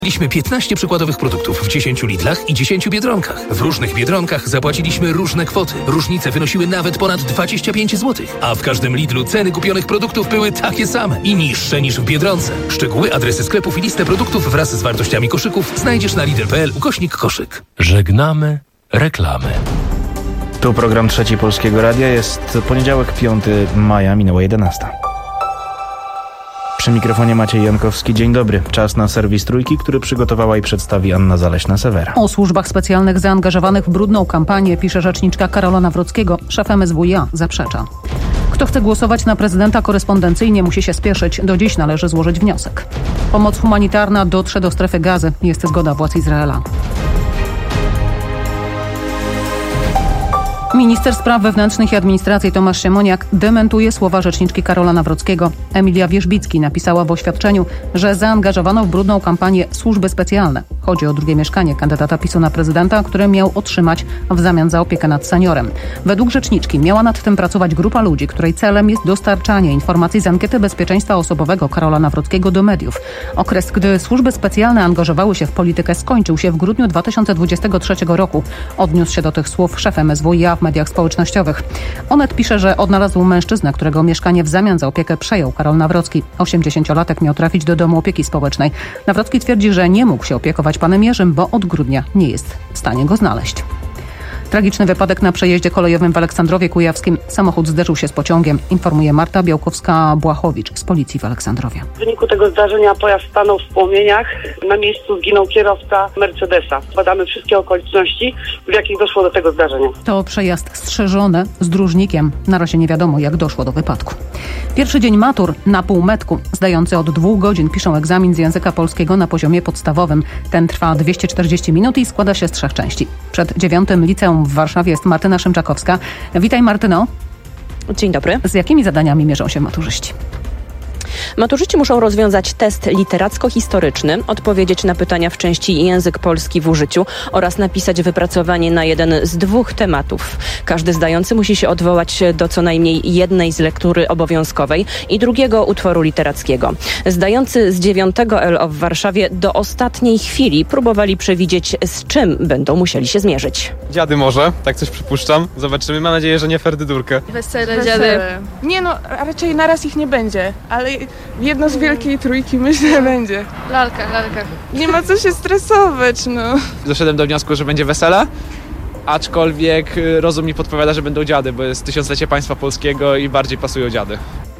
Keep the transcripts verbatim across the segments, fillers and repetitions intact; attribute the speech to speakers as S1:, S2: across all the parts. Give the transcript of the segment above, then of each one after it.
S1: Mieliśmy piętnaście przykładowych produktów w dziesięciu Lidlach i dziesięciu Biedronkach. W różnych Biedronkach zapłaciliśmy różne kwoty. Różnice wynosiły nawet ponad dwadzieścia pięć złotych. A w każdym Lidlu ceny kupionych produktów były takie same i niższe niż w Biedronce. Szczegóły, adresy sklepów i listę produktów wraz z wartościami koszyków znajdziesz na lidl kropka p l ukośnik koszyk.
S2: Żegnamy reklamy.
S3: Tu program Trzeci Polskiego Radia. Jest poniedziałek, piątego maja, minęła jedenasta. Przy mikrofonie Maciej Jankowski. Dzień dobry. Czas na serwis Trójki, który przygotowała i przedstawi Anna Zaleśna-Sewera.
S4: O służbach specjalnych zaangażowanych w brudną kampanię pisze rzeczniczka Karola Nawrockiego. Szef M S W iA zaprzecza. Kto chce głosować na prezydenta korespondencyjnie, musi się spieszyć. Do dziś należy złożyć wniosek. Pomoc humanitarna dotrze do strefy Gazy. Jest zgoda władz Izraela. Minister Spraw Wewnętrznych i Administracji Tomasz Siemoniak dementuje słowa rzeczniczki Karola Nawrockiego. Emilia Wierzbicki napisała w oświadczeniu, że zaangażowano w brudną kampanię służby specjalne. Chodzi o drugie mieszkanie kandydata PiSu na prezydenta, które miał otrzymać w zamian za opiekę nad seniorem. Według rzeczniczki miała nad tym pracować grupa ludzi, której celem jest dostarczanie informacji z ankiety bezpieczeństwa osobowego Karola Nawrockiego do mediów. Okres, gdy służby specjalne angażowały się w politykę, skończył się w grudniu dwa tysiące dwudziestego trzeciego roku. Odniósł się do tych słów szef M S W iA w mediach społecznościowych. Onet pisze, że odnalazł mężczyznę, którego mieszkanie w zamian za opiekę przejął Karol Nawrocki. osiemdziesięciolatek miał trafić do domu opieki społecznej. Nawrocki twierdzi, że nie mógł się opiekować panem Jerzym, bo od grudnia nie jest w stanie go znaleźć. Tragiczny wypadek na przejeździe kolejowym w Aleksandrowie Kujawskim. Samochód zderzył się z pociągiem, informuje Marta Białkowska-Błachowicz z policji w Aleksandrowie.
S5: W wyniku tego zdarzenia pojazd stanął w płomieniach. Na miejscu zginął kierowca Mercedesa. Badamy wszystkie okoliczności, w jakich doszło do tego zdarzenia.
S4: To przejazd strzeżony z dróżnikiem. Na razie nie wiadomo, jak doszło do wypadku. Pierwszy dzień matur na półmetku. Zdający od dwóch godzin piszą egzamin z języka polskiego na poziomie podstawowym. Ten trwa dwieście czterdzieści minut i składa się z trzech części. Przed dziewiątym liceum w Warszawie jest Martyna Szymczakowska. Witaj, Martyno.
S6: Dzień dobry.
S4: Z jakimi zadaniami mierzą się maturzyści?
S6: Maturzyści muszą rozwiązać test literacko-historyczny, odpowiedzieć na pytania w części język polski w użyciu oraz napisać wypracowanie na jeden z dwóch tematów. Każdy zdający musi się odwołać do co najmniej jednej z lektury obowiązkowej i drugiego utworu literackiego. Zdający z dziewiątego L O w Warszawie do ostatniej chwili próbowali przewidzieć, z czym będą musieli się zmierzyć.
S7: Dziady może, tak coś przypuszczam. Zobaczymy. Mam nadzieję, że nie ferdydurkę.
S8: Wesele, Wesele. Dziady. Nie no, raczej naraz ich nie będzie, ale jedno z wielkiej trójki myślę będzie.
S9: Lalka, lalka.
S8: Nie ma co się stresować, no.
S7: Doszedłem do wniosku, że będzie wesele, aczkolwiek rozum mi podpowiada, że będą dziady, bo jest tysiąclecie państwa polskiego i bardziej pasują dziady.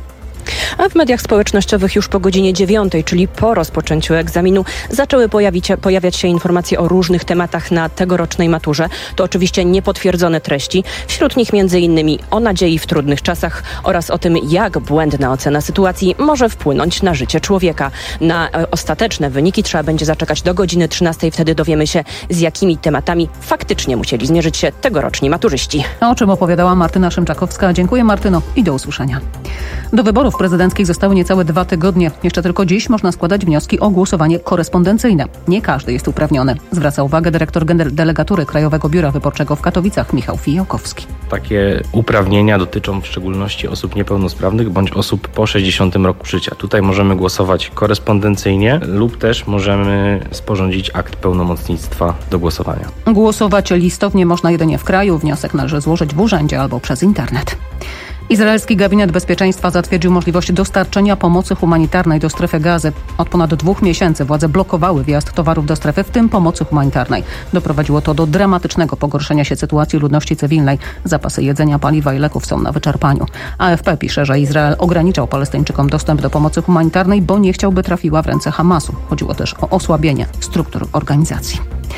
S6: A w mediach społecznościowych już po godzinie dziewiątej, czyli po rozpoczęciu egzaminu, zaczęły pojawić, pojawiać się informacje o różnych tematach na tegorocznej maturze. To oczywiście niepotwierdzone treści. Wśród nich między innymi o nadziei w trudnych czasach oraz o tym, jak błędna ocena sytuacji może wpłynąć na życie człowieka. Na ostateczne wyniki trzeba będzie zaczekać do godziny trzynastej. Wtedy dowiemy się, z jakimi tematami faktycznie musieli zmierzyć się tegoroczni maturzyści.
S4: O czym opowiadała Martyna Szymczakowska. Dziękuję, Martyno, i do usłyszenia. Do wyborów prezydenckich zostały niecałe dwa tygodnie. Jeszcze tylko dziś można składać wnioski o głosowanie korespondencyjne. Nie każdy jest uprawniony. Zwraca uwagę dyrektor delegatury Krajowego Biura Wyborczego w Katowicach Michał Fijałkowski.
S10: Takie uprawnienia dotyczą w szczególności osób niepełnosprawnych bądź osób po sześćdziesiątym roku życia. Tutaj możemy głosować korespondencyjnie lub też możemy sporządzić akt pełnomocnictwa do głosowania.
S4: Głosować listownie można jedynie w kraju. Wniosek należy złożyć w urzędzie albo przez internet. Izraelski gabinet bezpieczeństwa zatwierdził możliwość dostarczenia pomocy humanitarnej do strefy Gazy. Od ponad dwóch miesięcy władze blokowały wjazd towarów do strefy, w tym pomocy humanitarnej. Doprowadziło to do dramatycznego pogorszenia się sytuacji ludności cywilnej. Zapasy jedzenia, paliwa i leków są na wyczerpaniu. A F P pisze, że Izrael ograniczał Palestyńczykom dostęp do pomocy humanitarnej, bo nie chciał, by trafiła w ręce Hamasu. Chodziło też o osłabienie struktur organizacji.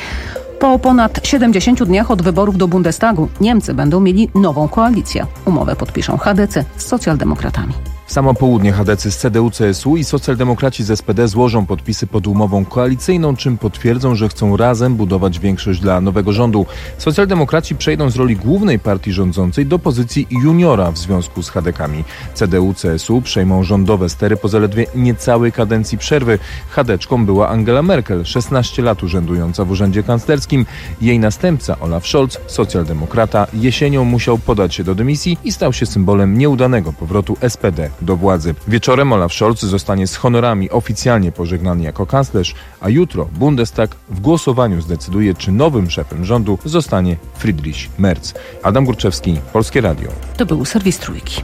S4: Po ponad siedemdziesięciu dniach od wyborów do Bundestagu Niemcy będą mieli nową koalicję. Umowę podpiszą H D C z socjaldemokratami.
S11: Samo południe H D C z C D U C S U i socjaldemokraci z S P D złożą podpisy pod umową koalicyjną, czym potwierdzą, że chcą razem budować większość dla nowego rządu. Socjaldemokraci przejdą z roli głównej partii rządzącej do pozycji juniora w związku z chadekami. C D U C S U przejmą rządowe stery po zaledwie niecałej kadencji przerwy. Chadeczką była Angela Merkel, szesnaście lat urzędująca w urzędzie kanclerskim. Jej następca Olaf Scholz, socjaldemokrata, jesienią musiał podać się do dymisji i stał się symbolem nieudanego powrotu S P D do władzy. Wieczorem Olaf Scholz zostanie z honorami oficjalnie pożegnany jako kanclerz, a jutro Bundestag w głosowaniu zdecyduje, czy nowym szefem rządu zostanie Friedrich Merz. Adam Górczewski, Polskie Radio.
S4: To był serwis Trójki.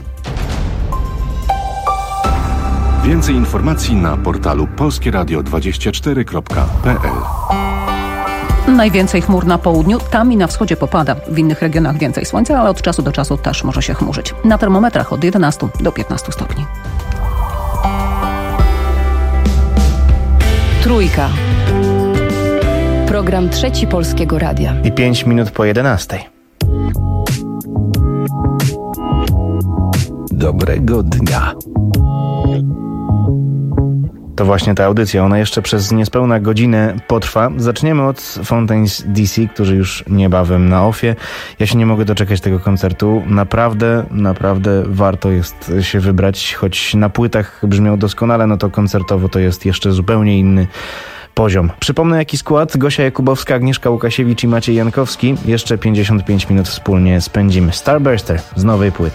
S9: Więcej informacji na portalu polskieradio dwadzieścia cztery kropka p l.
S4: Najwięcej chmur na południu, tam i na wschodzie popada. W innych regionach więcej słońca, ale od czasu do czasu też może się chmurzyć. Na termometrach od jedenastu do piętnastu stopni.
S12: Trójka. Program Trzeci Polskiego Radia.
S3: I pięć minut po jedenastej.
S2: Dobrego dnia.
S3: To właśnie ta audycja, ona jeszcze przez niespełna godzinę potrwa. Zaczniemy od Fountains D C, którzy już niebawem na ofie. Ja się nie mogę doczekać tego koncertu. Naprawdę, naprawdę warto jest się wybrać, choć na płytach brzmiał doskonale, no to koncertowo to jest jeszcze zupełnie inny poziom. Przypomnę jaki skład: Gosia Jakubowska, Agnieszka Łukasiewicz i Maciej Jankowski. Jeszcze pięćdziesiąt pięć minut wspólnie spędzimy. Starburster z nowej płyty.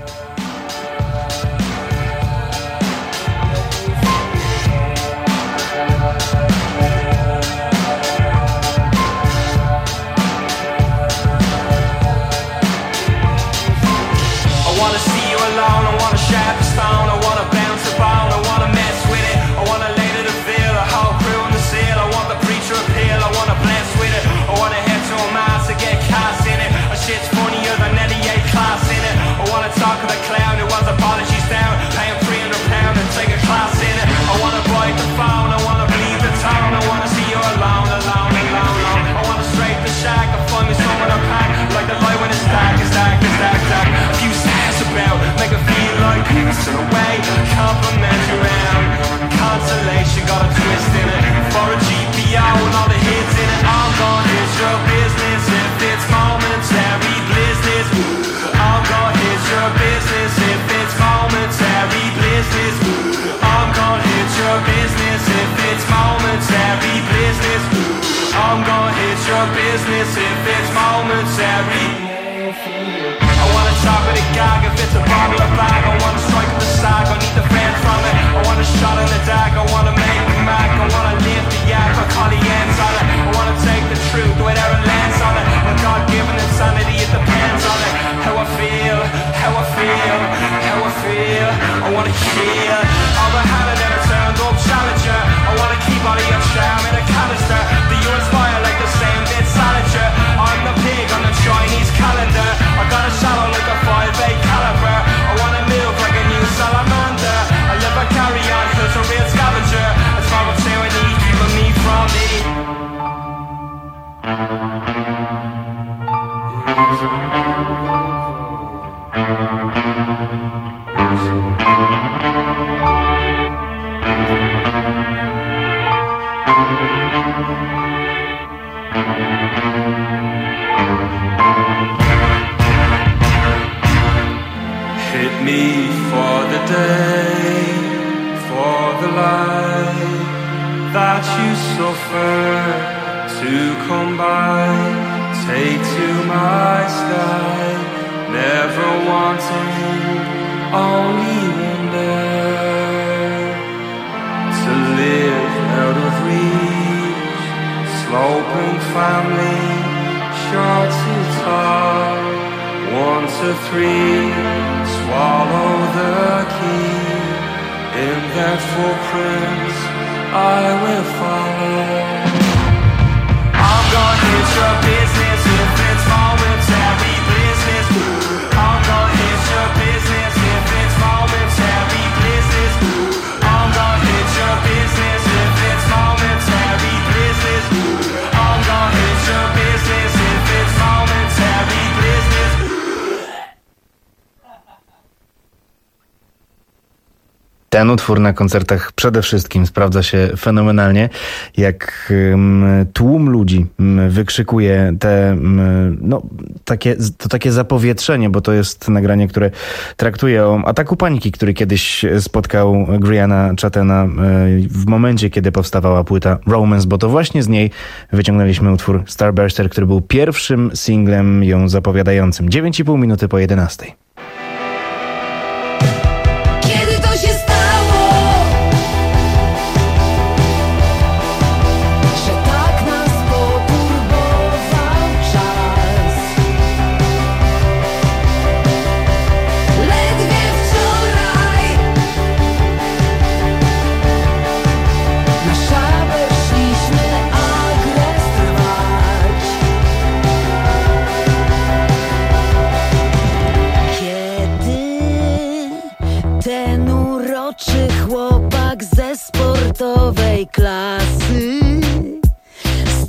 S3: Ten utwór na koncertach przede wszystkim sprawdza się fenomenalnie, jak um, tłum ludzi um, wykrzykuje te, um, no, takie, to takie zapowietrzenie, bo to jest nagranie, które traktuje o ataku paniki, który kiedyś spotkał Griana Chattena um, w momencie, kiedy powstawała płyta Romance, bo to właśnie z niej wyciągnęliśmy utwór Starburster, który był pierwszym singlem ją zapowiadającym. dziewięć i pół minuty po jedenastej.
S13: Kiedy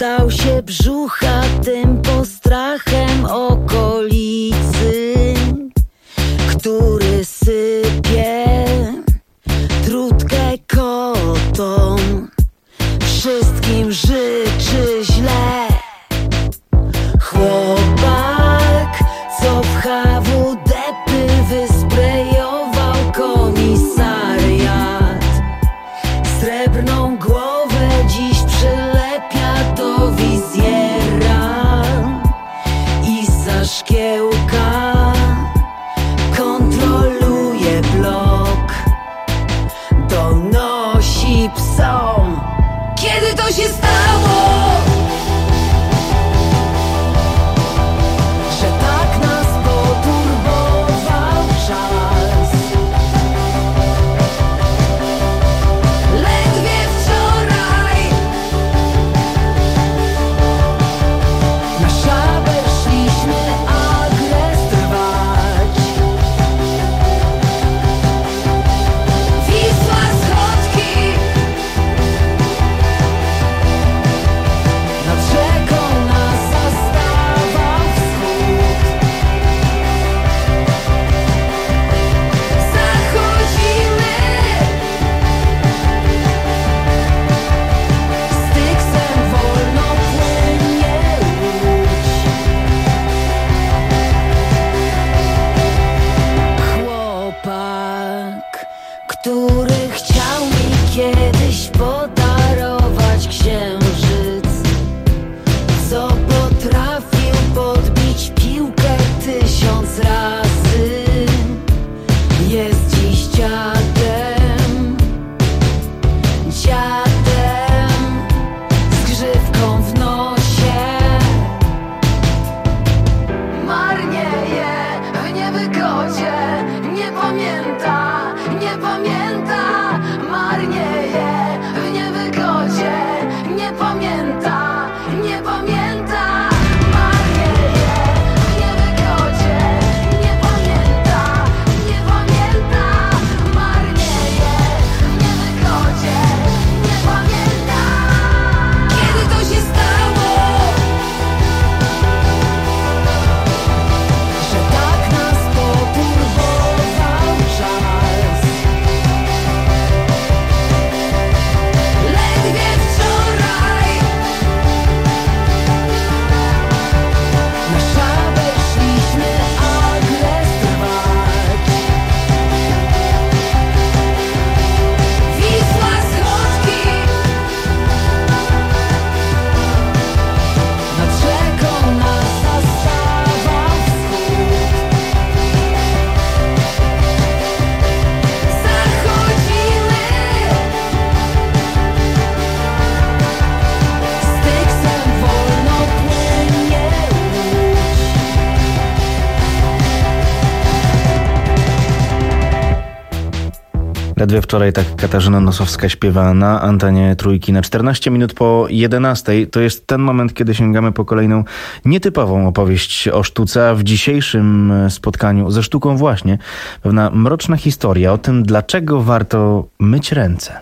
S13: stał się brzuchatym postrachem okolicy, który sypie trutkę kotom. Wszystkim życzy źle chłopak, co w H W D-py wysprejował komisariat. Srebrną głowę dziś przylepia do wizjera i za szkiełka kontroluje blok. Donosi psom, kiedy to się stało, że tak nas poturbował czas. Ledwie wczoraj na szaber szliśmy agres trwać. Wisła schodki nad rzeką nas zastawał wschód. Zachodzimy styksem, wolno płynie łódź. Chłopak, który chciał mi kiedyś podarować księżyc, co potrafił podbić piłkę tysiąc razy, jest dziś dziadem, dziadem z grzywką w nosie. Marnieje w niewygodzie, nie pamięta, nie pamięta. Marnieje w niewygodzie, nie pamięta, nie pamięta. Marnieje w niewygodzie, nie pamięta, nie pamięta. Marnieje w niewygodzie, nie pamięta. Kiedy to się stało, że tak nas poturbował czas. Ledwie wczoraj na szaber szliśmy agres trwać. Wisła schodki nad rzeką nas zastawał wschód. Zachodzimy styksem, wolno płynie łódź.
S3: Ledwie wczoraj tak Katarzyna Nosowska śpiewa na antenie Trójki na czternaście minut po jedenastej. To jest ten moment, kiedy sięgamy po kolejną nietypową opowieść o sztuce, a w dzisiejszym spotkaniu ze sztuką właśnie pewna mroczna historia o tym, dlaczego warto myć ręce.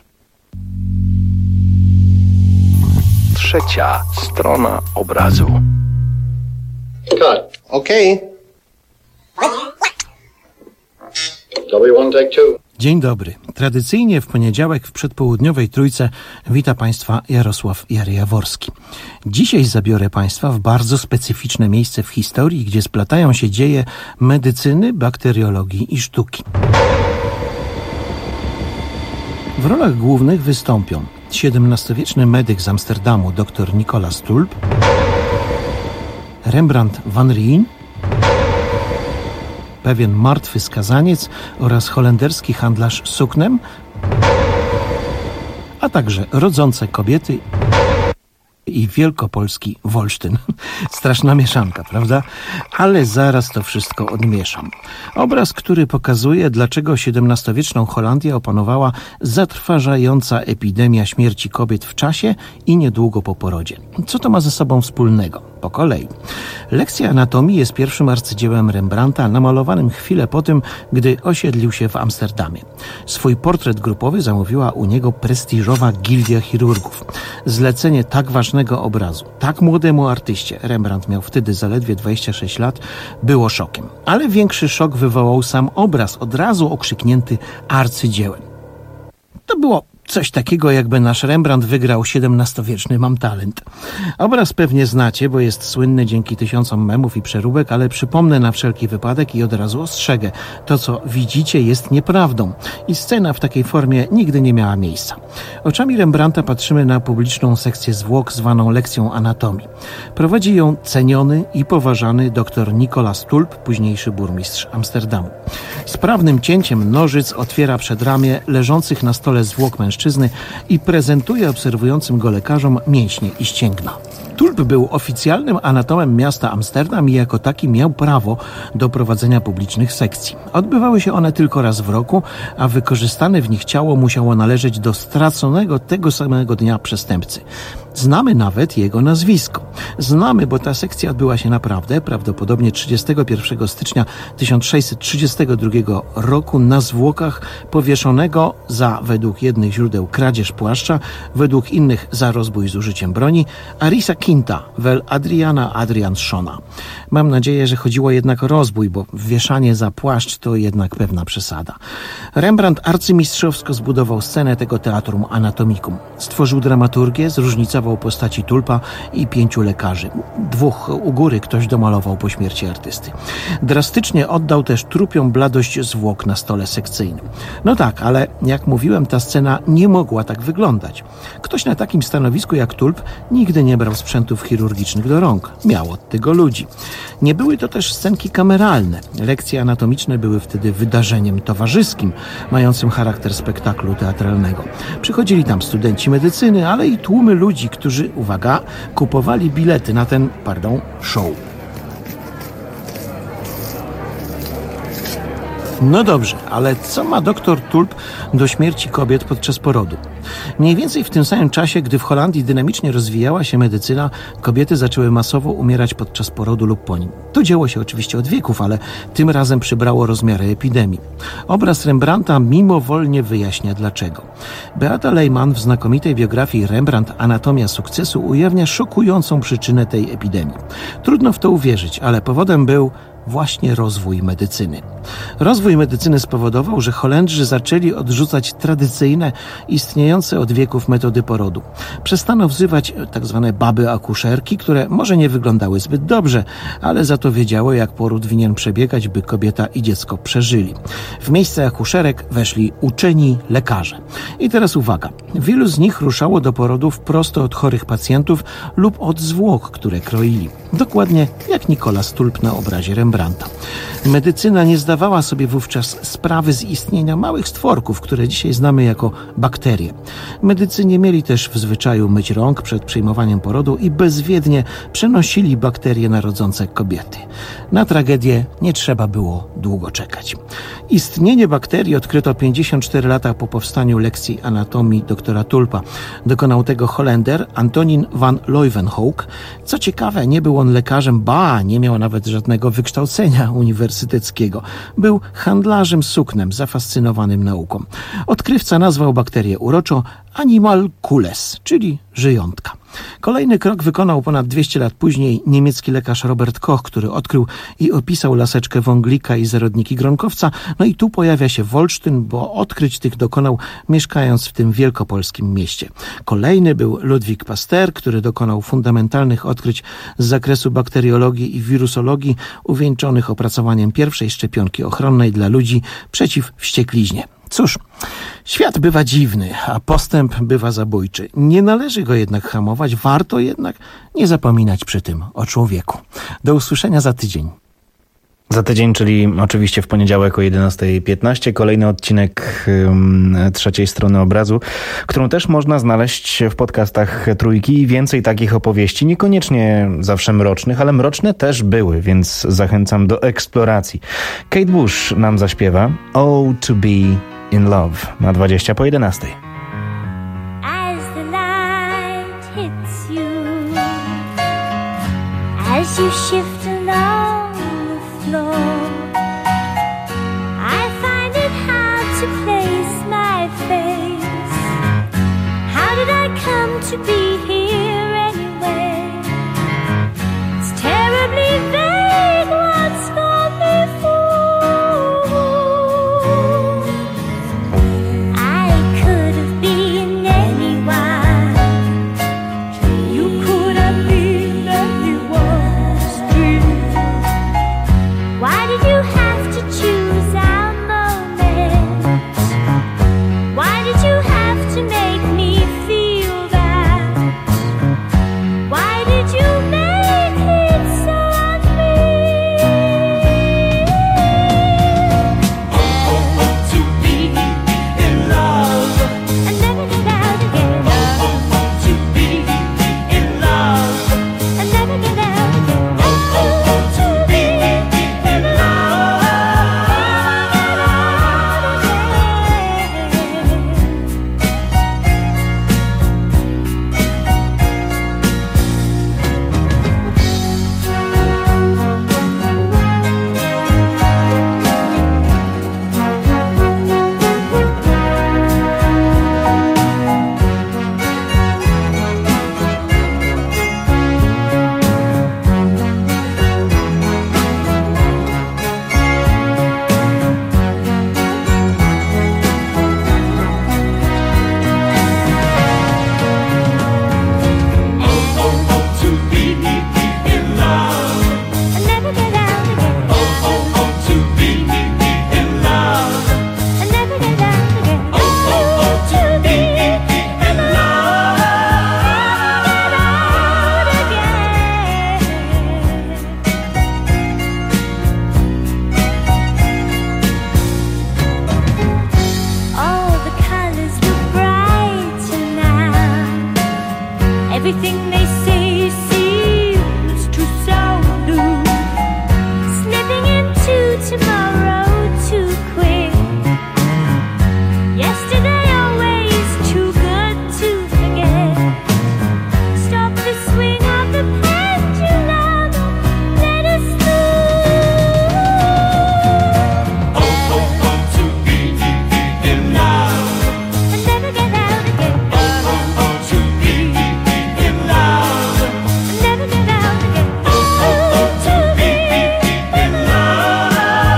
S2: Trzecia strona obrazu.
S14: Cut. Okay. W jeden, take two.
S15: Dzień dobry. Tradycyjnie w poniedziałek w przedpołudniowej Trójce wita Państwa Jarosław Jary-Jaworski. Dzisiaj zabiorę Państwa w bardzo specyficzne miejsce w historii, gdzie splatają się dzieje medycyny, bakteriologii i sztuki. W rolach głównych wystąpią siedemnastowieczny medyk z Amsterdamu dr Nicolas Tulp, Rembrandt van Rijn, pewien martwy skazaniec oraz holenderski handlarz suknem, a także rodzące kobiety i wielkopolski Wolsztyn. Straszna mieszanka, prawda? Ale zaraz to wszystko odmieszam. Obraz, który pokazuje, dlaczego siedemnastowieczną Holandię opanowała zatrważająca epidemia śmierci kobiet w czasie i niedługo po porodzie. Co to ma ze sobą wspólnego? po kolei. Lekcja anatomii jest pierwszym arcydziełem Rembrandta, namalowanym chwilę po tym, gdy osiedlił się w Amsterdamie. Swój portret grupowy zamówiła u niego prestiżowa gildia chirurgów. Zlecenie tak ważnego obrazu, tak młodemu artyście, Rembrandt miał wtedy zaledwie dwadzieścia sześć lat, było szokiem. Ale większy szok wywołał sam obraz, od razu okrzyknięty arcydziełem. To było coś takiego, jakby nasz Rembrandt wygrał siedemnastowieczny Mam Talent. Obraz pewnie znacie, bo jest słynny dzięki tysiącom memów i przeróbek, ale przypomnę na wszelki wypadek i od razu ostrzegę. To, co widzicie, jest nieprawdą i scena w takiej formie nigdy nie miała miejsca. Oczami Rembrandta patrzymy na publiczną sekcję zwłok zwaną lekcją anatomii. Prowadzi ją ceniony i poważany dr Nicolas Tulp, późniejszy burmistrz Amsterdamu. Sprawnym cięciem nożyc otwiera przedramię leżących na stole zwłok mężczyzn i prezentuje obserwującym go lekarzom mięśnie i ścięgna. Tulp był oficjalnym anatomem miasta Amsterdam i jako taki miał prawo do prowadzenia publicznych sekcji. Odbywały się one tylko raz w roku, a wykorzystane w nich ciało musiało należeć do straconego tego samego dnia przestępcy. Znamy nawet jego nazwisko. Znamy, bo ta sekcja odbyła się naprawdę, prawdopodobnie trzydziestego pierwszego stycznia tysiąc sześćset trzydziestego drugiego roku na zwłokach powieszonego za, według jednych źródeł, kradzież płaszcza, według innych za rozbój z użyciem broni, Arisa Quinta vel Adriana Adrian Shona. Mam nadzieję, że chodziło jednak o rozbój, bo wieszanie za płaszcz to jednak pewna przesada. Rembrandt arcymistrzowsko zbudował scenę tego teatrum anatomicum. Stworzył dramaturgię, zróżnicował postaci Tulpa i pięciu lekarzy. Dwóch u góry ktoś domalował po śmierci artysty. Drastycznie oddał też trupią bladość zwłok na stole sekcyjnym. No tak, ale jak mówiłem, ta scena nie mogła tak wyglądać. Ktoś na takim stanowisku jak Tulp nigdy nie brał sprzętów chirurgicznych do rąk. Miał od tego ludzi. Nie były to też scenki kameralne. Lekcje anatomiczne były wtedy wydarzeniem towarzyskim, mającym charakter spektaklu teatralnego. Przychodzili tam studenci medycyny, ale i tłumy ludzi, którzy, uwaga, kupowali bilety na ten, pardon, show. No dobrze, ale co ma doktor Tulp do śmierci kobiet podczas porodu? Mniej więcej w tym samym czasie, gdy w Holandii dynamicznie rozwijała się medycyna, kobiety zaczęły masowo umierać podczas porodu lub po nim. To działo się oczywiście od wieków, ale tym razem przybrało rozmiary epidemii. Obraz Rembrandta mimowolnie wyjaśnia dlaczego. Beata Lehmann w znakomitej biografii Rembrandt Anatomia sukcesu ujawnia szokującą przyczynę tej epidemii. Trudno w to uwierzyć, ale powodem był właśnie rozwój medycyny. Rozwój medycyny spowodował, że Holendrzy zaczęli odrzucać tradycyjne, istniejące od wieków metody porodu. Przestano wzywać tzw. baby akuszerki, które może nie wyglądały zbyt dobrze, ale za to wiedziały, jak poród winien przebiegać, by kobieta i dziecko przeżyli. W miejsce akuszerek weszli uczeni lekarze. I teraz uwaga. Wielu z nich ruszało do porodów prosto od chorych pacjentów lub od zwłok, które kroili. Dokładnie jak Nicolas Tulp na obrazie Rembrandta. Medycyna nie zdawała sobie wówczas sprawy z istnienia małych stworków, które dzisiaj znamy jako bakterie. Medycy nie mieli też w zwyczaju myć rąk przed przyjmowaniem porodu i bezwiednie przenosili bakterie na rodzące kobiety. Na tragedię nie trzeba było długo czekać. Istnienie bakterii odkryto pięćdziesiąt cztery lata po powstaniu lekcji anatomii doktora Tulpa. Dokonał tego Holender Antonin van Leeuwenhoek. Co ciekawe, nie był on lekarzem, ba, nie miał nawet żadnego wykształcenia uniwersyteckiego. Był handlarzem suknem, zafascynowanym nauką. Odkrywca nazwał bakterię uroczo animalcules, czyli żyjątka. Kolejny krok wykonał ponad dwieście lat później niemiecki lekarz Robert Koch, który odkrył i opisał laseczkę wąglika i zarodniki gronkowca. No i tu pojawia się Wolsztyn, bo odkryć tych dokonał mieszkając w tym wielkopolskim mieście. Kolejny był Ludwik Pasteur, który dokonał fundamentalnych odkryć z zakresu bakteriologii i wirusologii, uwieńczonych opracowaniem pierwszej szczepionki ochronnej dla ludzi przeciw wściekliźnie. Cóż, świat bywa dziwny, a postęp bywa zabójczy. Nie należy go jednak hamować, warto jednak nie zapominać przy tym o człowieku. Do usłyszenia za tydzień.
S3: Za tydzień, czyli oczywiście w poniedziałek o jedenasta piętnaście, kolejny odcinek um, trzeciej strony obrazu, którą też można znaleźć w podcastach Trójki i więcej takich opowieści, niekoniecznie zawsze mrocznych, ale mroczne też były, więc zachęcam do eksploracji. Kate Bush nam zaśpiewa Oh to be in love na dwadzieścia po jedenastej.
S16: As the light hits you, as you shift along the floor. I find it hard to place my face. How did I come to be here anyway? It's terribly vague what's gone before. I could have been anyone. You could have been anyone's dream. Why did you have to choose our moment? Why did you have to make me feel that? Why did you make it so unreal? Oh, oh, oh, to be in love and never get out again. Oh, oh, oh, to be in love and never get out again. Oh, oh, oh, to be in love. All the colors look brighter now. Everything they say seems to sound new. Slipping into tomorrow too quick. Yesterday always too good to forget. Stop the swing of the pendulum. Let us through. Oh, oh, oh, to be in love and never get out again. Oh, oh, oh, to be in love and never get out again. Oh, oh, oh, to be in love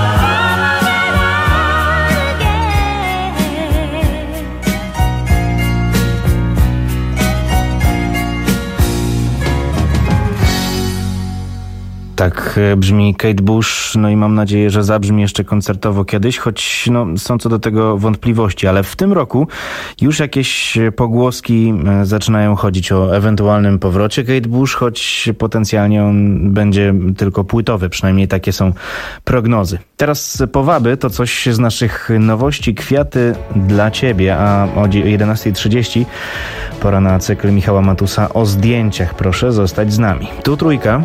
S3: Tak brzmi Kate Bush, no i mam nadzieję, że zabrzmi jeszcze koncertowo kiedyś, choć no, są co do tego wątpliwości, ale w tym roku już jakieś pogłoski zaczynają chodzić o ewentualnym powrocie Kate Bush, choć potencjalnie on będzie tylko płytowy, przynajmniej takie są prognozy. Teraz Powaby to coś z naszych nowości, Kwiaty dla Ciebie, a o jedenasta trzydzieści pora na cykl Michała Matusa o zdjęciach. Proszę zostać z nami. Tu Trójka.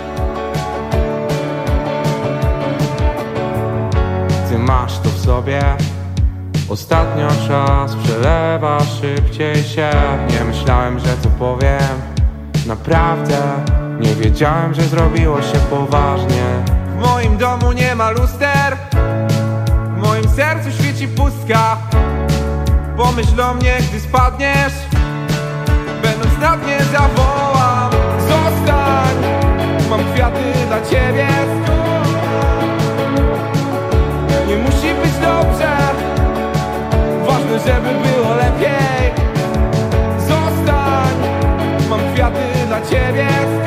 S17: Ty masz to w sobie. Ostatnio czas przelewa szybciej się. Nie myślałem, że to powiem. Naprawdę nie wiedziałem, że zrobiło się poważnie. W moim domu nie ma luster. W moim sercu świeci pustka. Pomyśl o mnie, gdy spadniesz. Będąc na dnie zawołam: zostań, mam kwiaty dla ciebie. Nie musi być dobrze, ważne, żeby było lepiej. Zostań, mam kwiaty dla ciebie.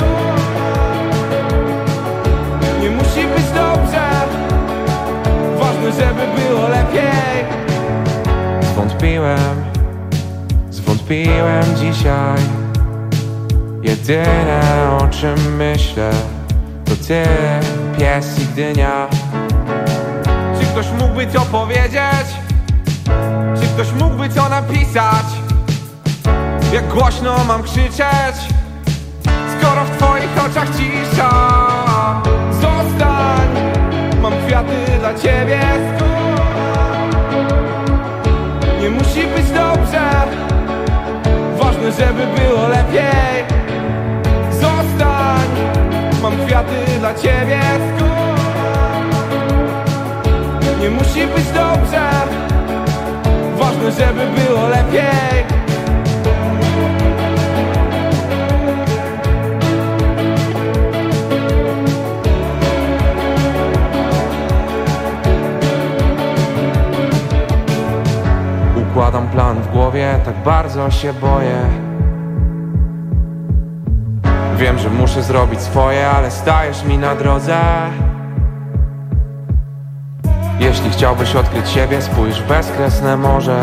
S17: Nie musi być dobrze, ważne, żeby było lepiej. Zwątpiłem, zwątpiłem dzisiaj. Jedyne, o czym myślę, to ty, pies i dynia. Czy ktoś mógłby to powiedzieć? Czy ktoś mógłby to napisać? Jak głośno mam krzyczeć, skoro w twoich oczach cisza? Zostań, mam kwiaty dla ciebie. Nie musi być dobrze, ważne, żeby było lepiej. Zostań, mam kwiaty bardzo się boję. Wiem, że muszę zrobić swoje, ale stajesz mi na drodze. Jeśli chciałbyś odkryć siebie, spójrz w bezkresne morze.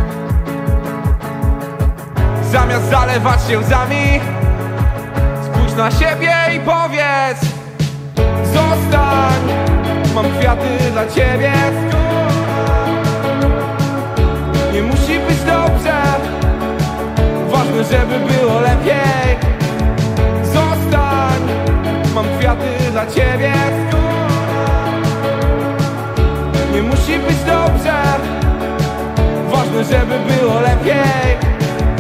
S17: Zamiast zalewać się łzami, spójrz na siebie i powiedz: zostań, mam kwiaty dla ciebie. Nie musi być dobrze, ważne, żeby było lepiej. Zostań, mam kwiaty dla ciebie. Nie musi być dobrze, ważne, żeby było lepiej.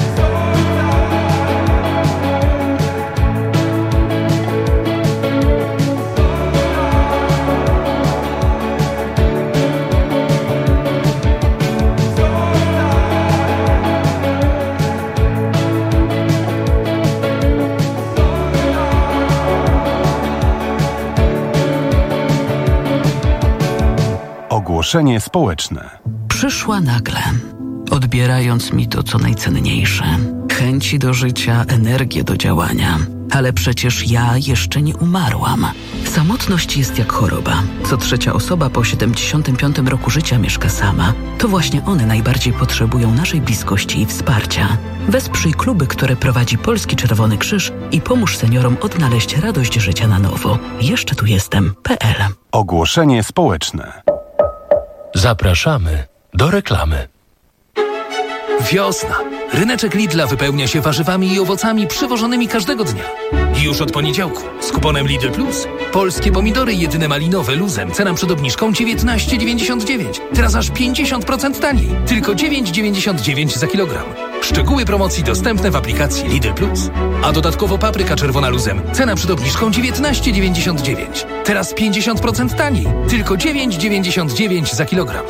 S9: Ogłoszenie społeczne.
S18: Przyszła nagle, odbierając mi to, co najcenniejsze. Chęci do życia, energię do działania. Ale przecież ja jeszcze nie umarłam. Samotność jest jak choroba. Co trzecia osoba po siedemdziesiątym piątym roku życia mieszka sama. To właśnie one najbardziej potrzebują naszej bliskości i wsparcia. Wesprzyj kluby, które prowadzi Polski Czerwony Krzyż i pomóż seniorom odnaleźć radość życia na nowo. Jeszcze tu jestem. P L.
S9: Ogłoszenie społeczne.
S1: Zapraszamy do reklamy. Wiosna. Ryneczek Lidla wypełnia się warzywami i owocami przywożonymi każdego dnia. Już od poniedziałku z kuponem Lidl Plus. Polskie pomidory jedyne malinowe luzem. Cena przed obniżką dziewiętnaście dziewięćdziesiąt dziewięć. Teraz aż pięćdziesiąt procent taniej. Tylko dziewięć dziewięćdziesiąt dziewięć za kilogram. Szczegóły promocji dostępne w aplikacji Lidl Plus. A dodatkowo papryka czerwona luzem. Cena przed obniżką dziewiętnaście dziewięćdziesiąt dziewięć. Teraz pięćdziesiąt procent taniej. Tylko dziewięć dziewięćdziesiąt dziewięć za kilogram.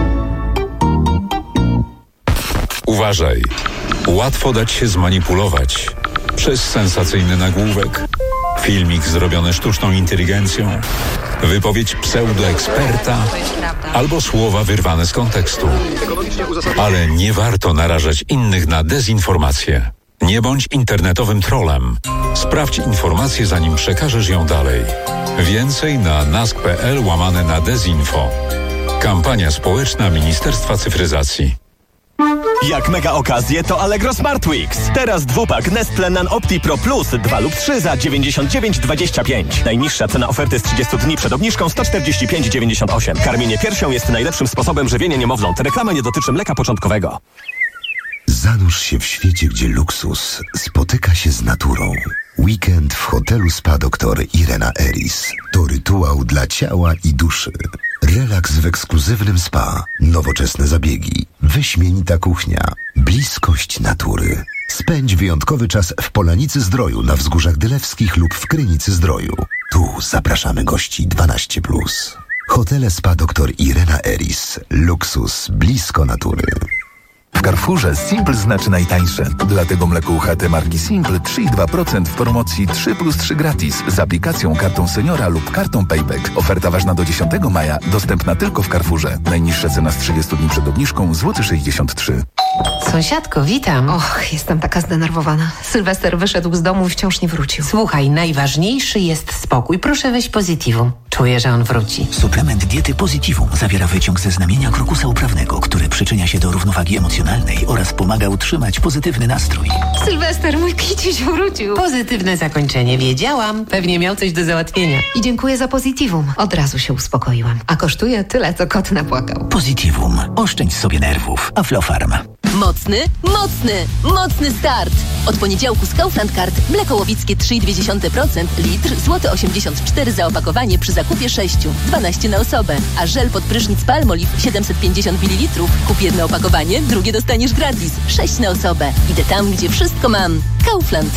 S19: Uważaj. Łatwo dać się zmanipulować przez sensacyjny nagłówek, filmik zrobiony sztuczną inteligencją, wypowiedź pseudoeksperta albo słowa wyrwane z kontekstu. Ale nie warto narażać innych na dezinformację. Nie bądź internetowym trollem. Sprawdź informację, zanim przekażesz ją dalej. Więcej na nask.pl łamane na dezinfo. Kampania społeczna Ministerstwa Cyfryzacji.
S20: Jak mega okazję to Allegro Smart Weeks. Teraz dwupak Nestle Nan Opti Pro Plus dwa lub trzy za dziewięćdziesiąt dziewięć dwadzieścia pięć. Najniższa cena oferty z trzydziestu dni przed obniżką sto czterdzieści pięć dziewięćdziesiąt osiem. Karmienie piersią jest najlepszym sposobem żywienia niemowląt. Reklama nie dotyczy mleka początkowego.
S21: Zanurz się w świecie, gdzie luksus spotyka się z naturą. Weekend w hotelu Spa doktor Irena Eris to rytuał dla ciała i duszy. Relaks w ekskluzywnym spa, nowoczesne zabiegi, wyśmienita kuchnia, bliskość natury. Spędź wyjątkowy czas w Polanicy Zdroju na Wzgórzach Dylewskich lub w Krynicy Zdroju. Tu zapraszamy gości dwanaście plus. Hotele Spa doktor Irena Eris. Luksus blisko natury.
S22: W Carrefourze Simple znaczy najtańsze. Dlatego mleko U H T marki Simple trzy i dwa procent w promocji trzy plus trzy gratis z aplikacją, kartą seniora lub kartą Payback. Oferta ważna do dziesiątego maja, dostępna tylko w Carrefourze. Najniższa cena z trzydziestu dni przed obniżką złoty sześćdziesiąt trzy.
S23: Sąsiadko, witam. Och, jestem taka zdenerwowana. Sylwester wyszedł z domu i wciąż nie wrócił.
S24: Słuchaj, najważniejszy jest spokój. Proszę weź Positivum. Czuję, że on wróci.
S25: Suplement diety Positivum zawiera wyciąg ze znamienia krokusa uprawnego, który przyczynia się do równowagi emocjonalnej oraz pomaga utrzymać pozytywny nastrój.
S23: Sylwester, mój kiciuś wrócił.
S24: Pozytywne zakończenie. Wiedziałam. Pewnie miał coś do załatwienia.
S23: I dziękuję za Positivum. Od razu się uspokoiłam. A kosztuje tyle, co kot napłakał.
S25: Positivum. Oszczędź sobie nerwów. Aflofarm.
S26: Mocny, mocny, mocny start! Od poniedziałku z Kaufland Card mleko łowickie trzy i dwie dziesiąte procent litr, złoty osiemdziesiąt cztery za opakowanie przy zakupie sześciu, dwanaście na osobę. A żel pod prysznic Palmolive siedemset pięćdziesiąt mililitrów. Kup jedno opakowanie, drugie dostaniesz gratis. sześć na osobę. Idę tam, gdzie wszystko mam. Kaufland.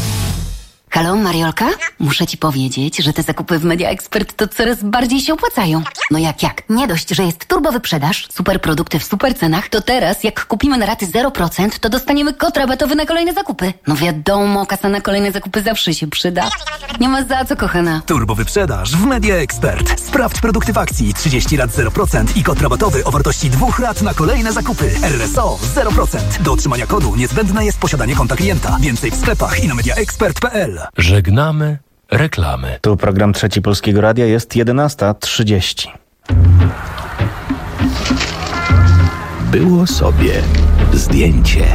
S24: Halo, Mariolka? Muszę ci powiedzieć, że te zakupy w Media Expert to coraz bardziej się opłacają. No jak, jak? Nie dość, że jest turbo wyprzedaż, super produkty w super cenach, to teraz jak kupimy na raty zero procent, to dostaniemy kod rabatowy na kolejne zakupy. No wiadomo, kasa na kolejne zakupy zawsze się przyda. Nie ma za co, kochana.
S25: Turbo wyprzedaż w Media Expert. Sprawdź produkty w akcji trzydzieści lat zero procent i kod rabatowy o wartości dwóch lat na kolejne zakupy. R S O zero procent. Do otrzymania kodu niezbędne jest posiadanie konta klienta. Więcej w sklepach i na mediaexpert kropka p l.
S1: Żegnamy reklamy.
S3: Tu program Trzeci Polskiego Radia, jest jedenasta trzydzieści.
S25: Było sobie zdjęcie.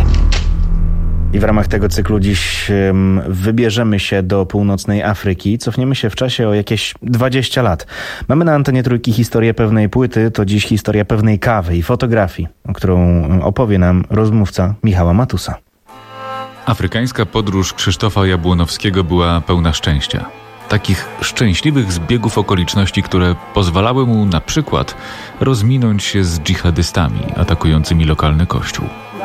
S3: I w ramach tego cyklu dziś um, wybierzemy się do północnej Afryki. Cofniemy się w czasie o jakieś dwadzieścia lat. Mamy na antenie Trójki historię pewnej płyty, to dziś historia pewnej kawy i fotografii, o którą opowie nam rozmówca Michała Matusa.
S5: Afrykańska podróż Krzysztofa Jabłonowskiego była pełna szczęścia. Takich szczęśliwych zbiegów okoliczności, które pozwalały mu na przykład rozminąć się z dżihadystami atakującymi lokalny kościół.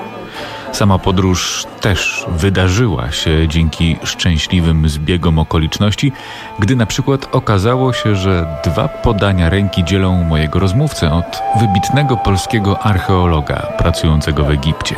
S5: Sama podróż też wydarzyła się dzięki szczęśliwym zbiegom okoliczności, gdy na przykład okazało się, że dwa podania ręki dzielą mojego rozmówcę od wybitnego polskiego archeologa pracującego w Egipcie.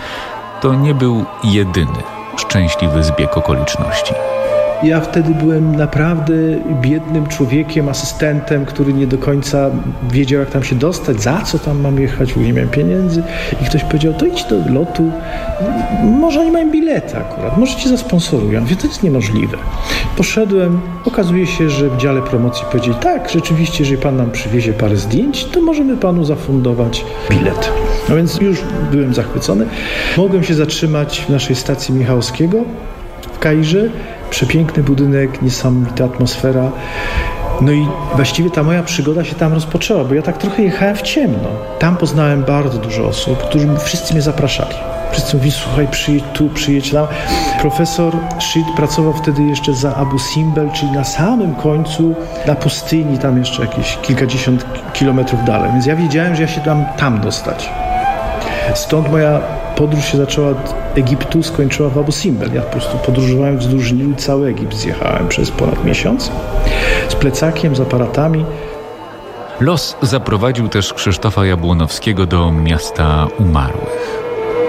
S5: To nie był jedyny szczęśliwy zbieg okoliczności.
S6: Ja wtedy byłem naprawdę biednym człowiekiem, asystentem, który nie do końca wiedział, jak tam się dostać, za co tam mam jechać, bo nie miałem pieniędzy. I ktoś powiedział, to idź do lotu, może oni mają bilety akurat, może cię zasponsorują. Ja mówię, to jest niemożliwe. Poszedłem, okazuje się, że w dziale promocji powiedzieli, tak, rzeczywiście, jeżeli pan nam przywiezie parę zdjęć, to możemy panu zafundować bilet. No więc już byłem zachwycony. Mogłem się zatrzymać w naszej stacji Michałowskiego w Kairze. Przepiękny budynek, niesamowita atmosfera. No i właściwie ta moja przygoda się tam rozpoczęła, bo ja tak trochę jechałem w ciemno. Tam poznałem bardzo dużo osób, którzy wszyscy mnie zapraszali. Wszyscy mówili, słuchaj, przyjedź tu, przyjedź tam. Profesor Shid pracował wtedy jeszcze za Abu Simbel, czyli na samym końcu, na pustyni, tam jeszcze jakieś kilkadziesiąt kilometrów dalej. Więc ja wiedziałem, że ja się tam, tam dostać. Stąd moja podróż się zaczęła od Egiptu, skończyła w Abu Simbel. Ja po prostu podróżowałem wzdłuż Nilu, cały Egipt zjechałem przez ponad miesiąc z plecakiem, z aparatami.
S5: Los zaprowadził też Krzysztofa Jabłonowskiego do miasta umarłych.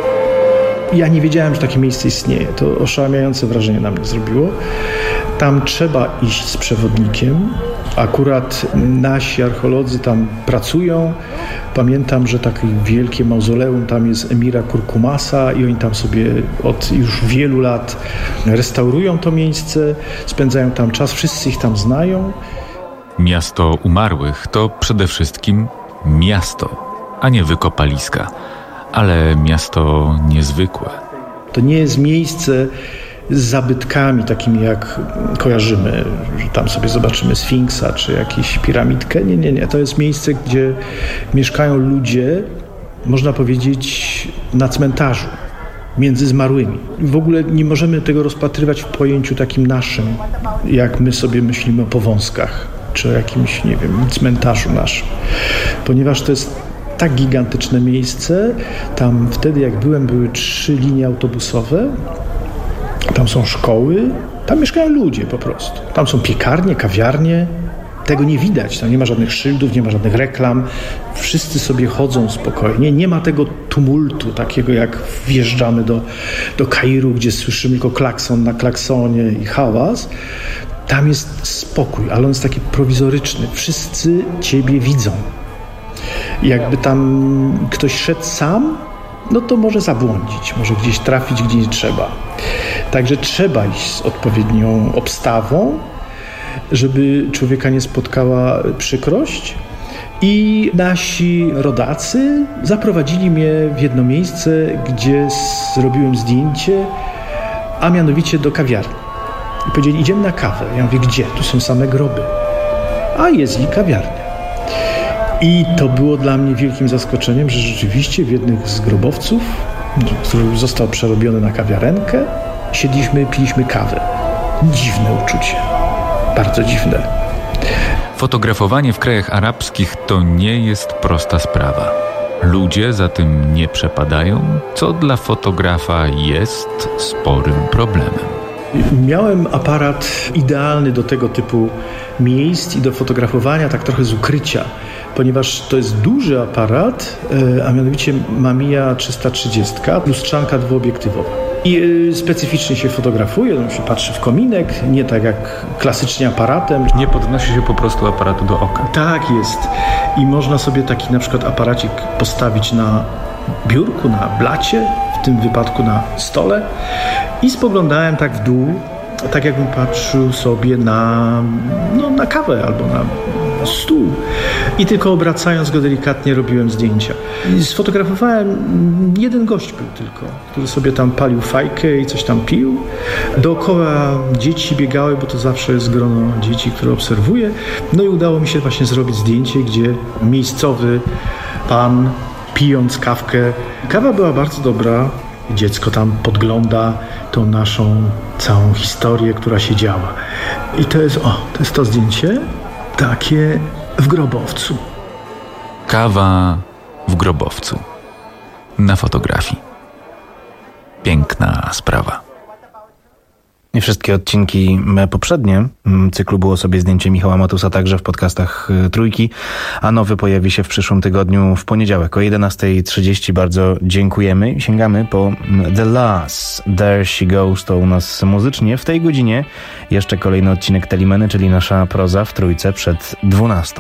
S6: Ja nie wiedziałem, że takie miejsce istnieje. To oszałamiające wrażenie na mnie zrobiło. Tam trzeba iść z przewodnikiem. Akurat nasi archeolodzy tam pracują. Pamiętam, że takie wielkie mauzoleum tam jest emira Kurkumasa i oni tam sobie od już wielu lat restaurują to miejsce, spędzają tam czas, wszyscy ich tam znają.
S5: Miasto umarłych to przede wszystkim miasto, a nie wykopaliska, ale miasto niezwykłe.
S6: To nie jest miejsce z zabytkami takimi jak kojarzymy, że tam sobie zobaczymy Sfinksa czy jakąś piramidkę. Nie, nie, nie. To jest miejsce, gdzie mieszkają ludzie, można powiedzieć, na cmentarzu, między zmarłymi. W ogóle nie możemy tego rozpatrywać w pojęciu takim naszym, jak my sobie myślimy o powązkach, czy o jakimś, nie wiem, cmentarzu naszym. Ponieważ to jest tak gigantyczne miejsce. Tam wtedy, jak byłem, były trzy linie autobusowe. Tam są szkoły, tam mieszkają ludzie po prostu. Tam są piekarnie, kawiarnie. Tego nie widać, tam nie ma żadnych szyldów, nie ma żadnych reklam. Wszyscy sobie chodzą spokojnie. Nie ma tego tumultu takiego, jak wjeżdżamy do, do Kairu, gdzie słyszymy tylko klakson na klaksonie i hałas. Tam jest spokój, ale on jest taki prowizoryczny. Wszyscy ciebie widzą. Jakby tam ktoś szedł sam, no to może zabłądzić, może gdzieś trafić, gdzie nie trzeba. Także trzeba iść z odpowiednią obstawą, żeby człowieka nie spotkała przykrość. I nasi rodacy zaprowadzili mnie w jedno miejsce, gdzie zrobiłem zdjęcie, a mianowicie do kawiarni. I powiedzieli, idziemy na kawę. Ja mówię, gdzie? Tu są same groby. A jest i kawiarnia. I to było dla mnie wielkim zaskoczeniem, że rzeczywiście w jednych z grobowców, który został przerobiony na kawiarenkę, siedliśmy, piliśmy kawę. Dziwne uczucie. Bardzo dziwne.
S5: Fotografowanie w krajach arabskich to nie jest prosta sprawa. Ludzie za tym nie przepadają, co dla fotografa jest sporym problemem.
S6: Miałem aparat idealny do tego typu miejsc i do fotografowania tak trochę z ukrycia, ponieważ to jest duży aparat, a mianowicie Mamiya trzysta trzydzieści, lustrzanka dwuobiektywowa. I specyficznie się fotografuje, no się patrzy w kominek, nie tak jak klasycznie aparatem.
S5: Nie podnosi się po prostu aparatu do oka.
S6: Tak jest. I można sobie taki na przykład aparacik postawić na biurku, na blacie, w tym wypadku na stole, i spoglądałem tak w dół, tak jakbym patrzył sobie na, no, na kawę albo na stół. I tylko obracając go delikatnie robiłem zdjęcia. I sfotografowałem, jeden gość był tylko, który sobie tam palił fajkę i coś tam pił. Dookoła dzieci biegały, bo to zawsze jest grono dzieci, które obserwuję. No i udało mi się właśnie zrobić zdjęcie, gdzie miejscowy pan, pijąc kawkę, kawa była bardzo dobra, dziecko tam podgląda tą naszą całą historię, która się działa. I to jest, o, to jest to zdjęcie, takie w grobowcu.
S5: Kawa w grobowcu. Na fotografii. Piękna sprawa.
S3: I wszystkie odcinki poprzednie cyklu Było sobie zdjęcie Michała Matusa także w podcastach Trójki, a nowy pojawi się w przyszłym tygodniu w poniedziałek o jedenasta trzydzieści. Bardzo dziękujemy. Sięgamy po The Last, There She Goes, to u nas muzycznie. W tej godzinie jeszcze kolejny odcinek Telimeny, czyli nasza proza w Trójce przed dwunastą.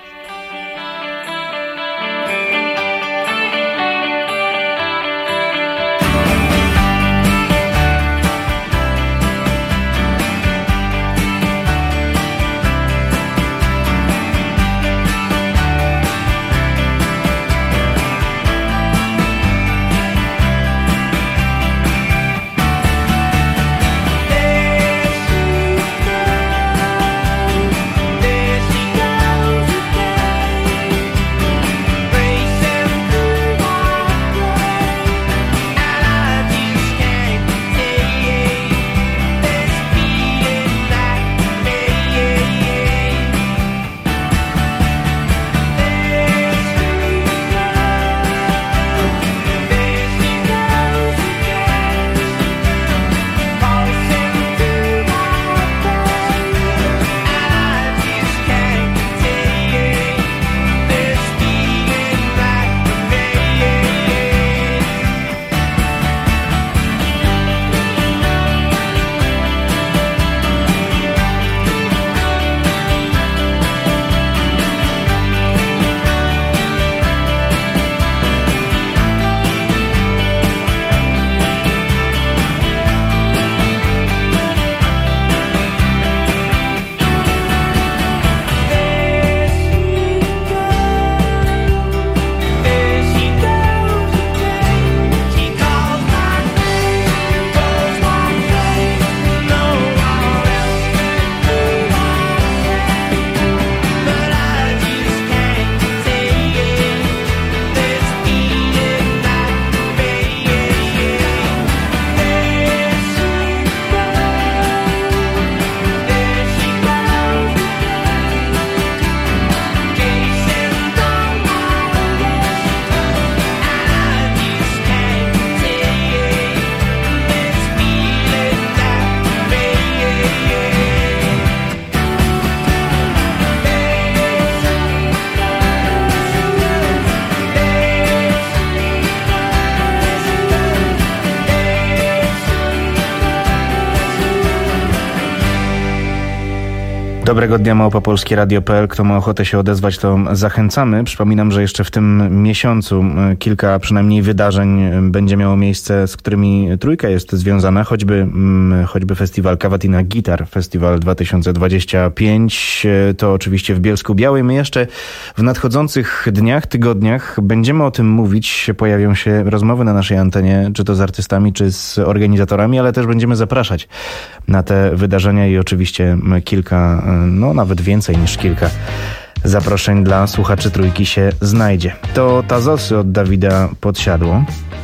S3: Dobrego dnia, małpopolskie radio kropka p l. Kto ma ochotę się odezwać, to zachęcamy. Przypominam, że jeszcze w tym miesiącu kilka przynajmniej wydarzeń będzie miało miejsce, z którymi Trójka jest związana. Choćby, choćby festiwal Cavatina Guitar, festiwal dwa tysiące dwudziesty piąty. To oczywiście w Bielsku Białej. My jeszcze w nadchodzących dniach, tygodniach będziemy o tym mówić. Pojawią się rozmowy na naszej antenie, czy to z artystami, czy z organizatorami, ale też będziemy zapraszać na te wydarzenia i oczywiście kilka, no nawet więcej niż kilka zaproszeń dla słuchaczy Trójki się znajdzie. To Tazosy od Dawida Podsiadło.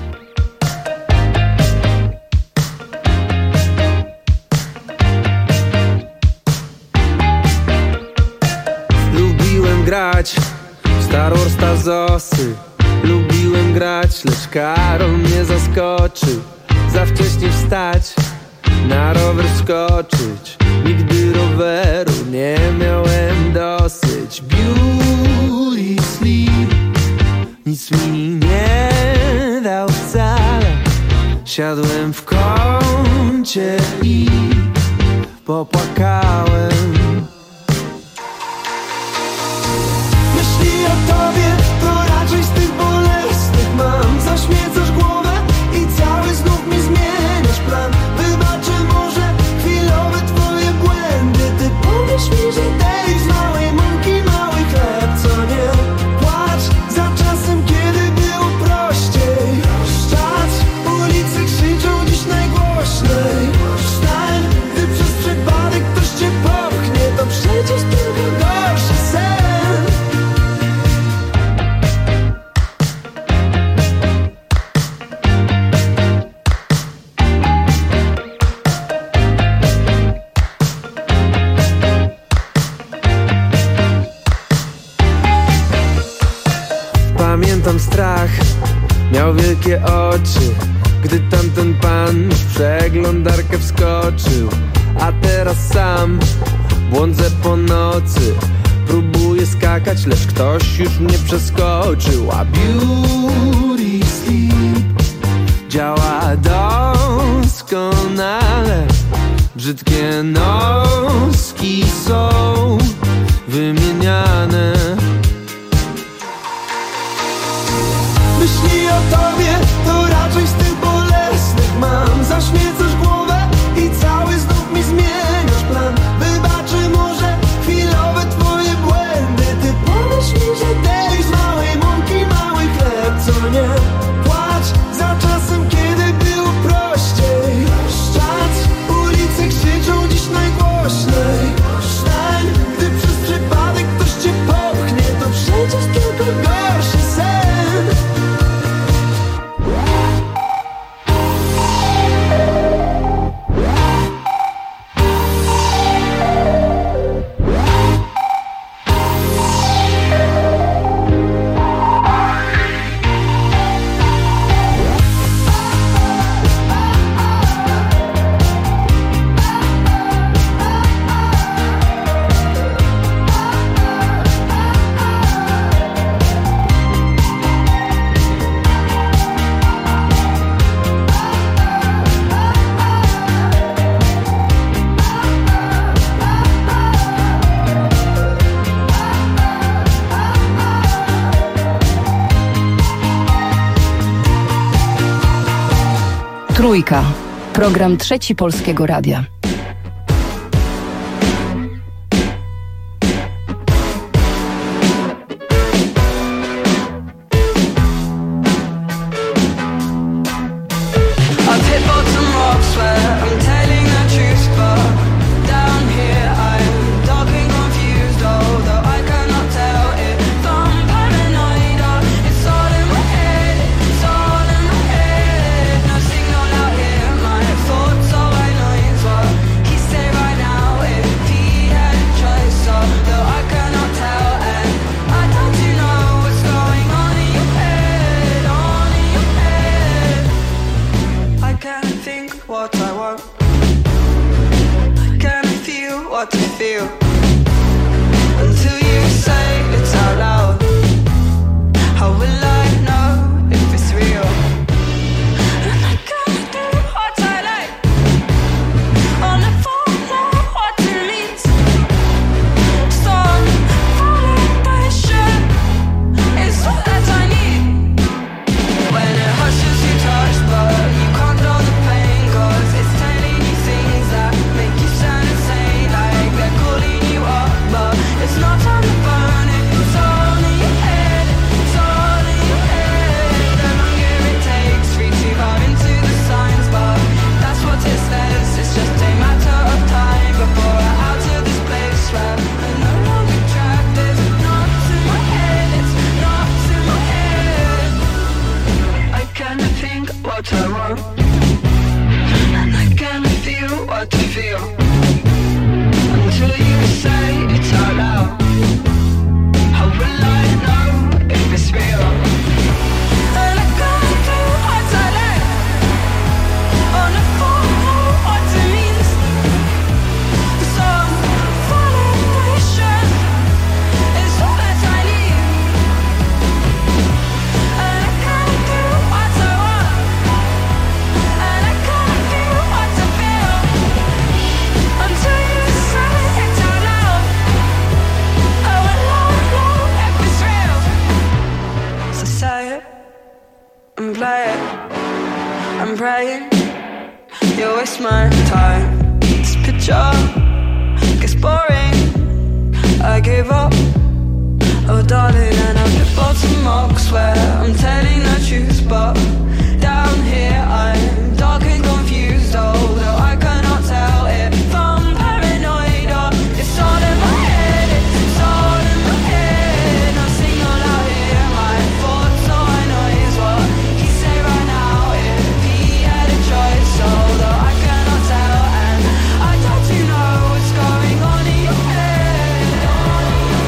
S4: Lubiłem grać w Star Wars Tazosy. Lubiłem grać, lecz Karol mnie zaskoczył. Za wcześnie wstać, na rower skoczyć. Nigdy roweru nie miałem dosyć. Beauty sleep nic mi nie dał wcale. Siadłem w kącie i popłakałem. Myśli o tobie to raczej z tych bolesnych mam. Zaśmiecasz głowę i cały znów mi zmieniasz plan. Wybaczę może chwilowe twoje błędy. Ty powiesz mi, że tej z małej mąki mały chleb, co nie? Płacz za czasem, kiedy było prościej. Szczać, ulice krzyczą dziś najgłośniej. Wstań, gdy przez przypadek ktoś cię popchnie. To przecież tylko gorszy sen. Pamiętam strach, miał wielkie oczy, gdy tamten pan w przeglądarkę wskoczył. A teraz sam błądzę po nocy, próbuję skakać, lecz ktoś już mnie przeskoczył. A beauty sleep działa doskonale. Brzydkie noski są wymieniane. Myśli o tobie to raczej z tych bolesnych mam. Zaśmiecasz głowę i cały znów mi zmieniasz plan. Wybaczę może chwilowe twoje błędy. Ty powiesz mi, że tej z małej mąki mały chleb, co nie? Płacz za czasem, kiedy było prościej. Szczać, ulice krzyczą dziś najgłośniej. Wstań, gdy przez przypadek ktoś cię popchnie. To przecież tylko gorszy sen.
S7: Trójka. Program Trzeci Polskiego Radia.
S16: Calling
S2: darling, and I've hit bottom mark, swear I'm telling the truth, but down here I'm dark and confused, although I cannot tell if I'm paranoid or it's all in my head, it's all in my head. I sing all out here, my thoughts, all I know is what he say right now if he had a choice, although I cannot tell, and I don't to know what's going on in your head, on in your